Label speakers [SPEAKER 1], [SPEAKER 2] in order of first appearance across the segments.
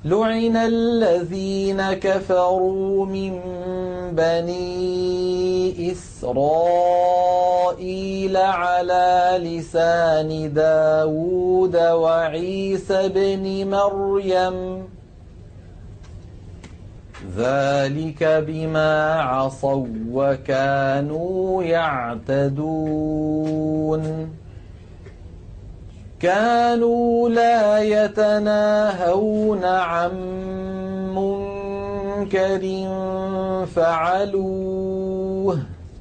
[SPEAKER 1] لعن الذين كفروا من بني إسرائيل على لسان داود وعيسى بن مريم ذلك بما عصوا وكانوا يعتدون كانوا لا يتناهون عن منكر فعلوه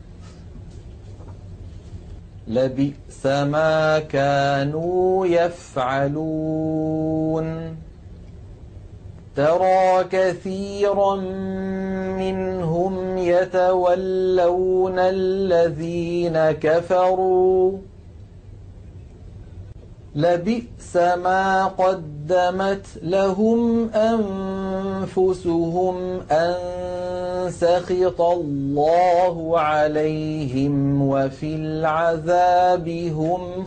[SPEAKER 1] لبئس ما كانوا يفعلون ترى كثيرا منهم يتولون الذين كفروا لبئس ما قدمت لهم أنفسهم أن سخط الله عليهم وفي العذاب هم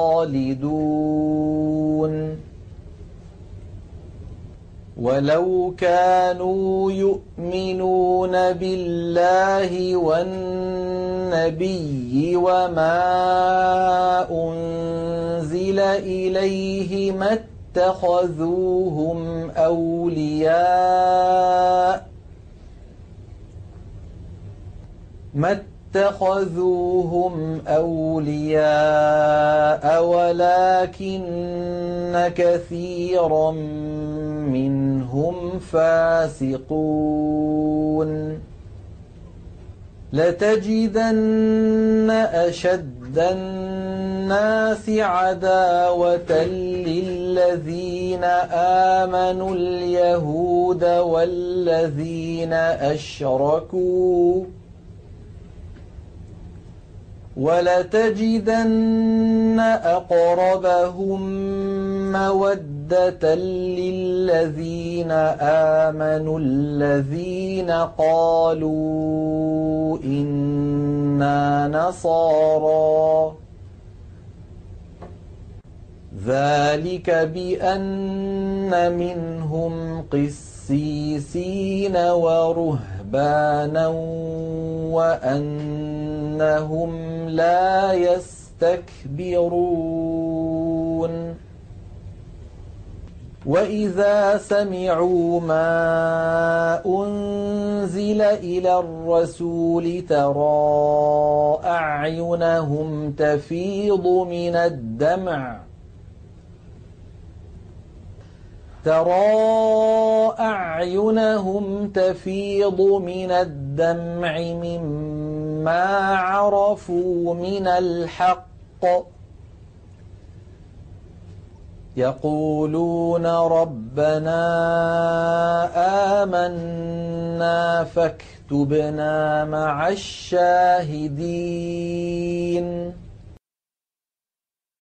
[SPEAKER 1] خالدون ولو كانوا يؤمنون بالله والنبي وما أنزل إليه ما اتخذوهم أولياء ولكن كثيرا منهم فاسقون لتجدن أشد الناس عداوة للذين آمنوا اليهود والذين أشركوا ولتجدن أقربهم مودة للذين آمنوا الذين قالوا إنا نصارى ذلك بأن منهم قسيسين ورهبانا وأنهم لا يستكبرون وإذا سمعوا ما أنزل إلى الرسول ترى أعينهم تفيض من الدمع مما عرفوا من الحق يقولون ربنا آمنا فاكتبنا مع الشاهدين